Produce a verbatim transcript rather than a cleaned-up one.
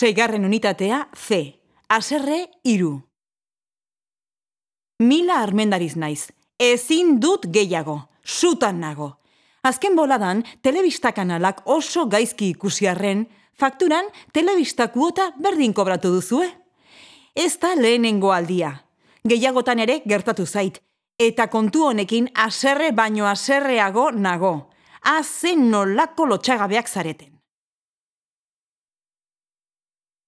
Seigarren unitatea C. Haserre hiru. Mila armendariz naiz. Ezin dut gehiago. Sutan nago. Azken boladan, telebista kanalak oso gaizki ikusi arren, fakturan telebista kuota berdin kobratu duzue. Ez da lehenengo aldia. Gehiagotan ere gertatu zait. Eta kontu honekin haserre baino haserreago nago. Haze nolako lotxagabeak zareten.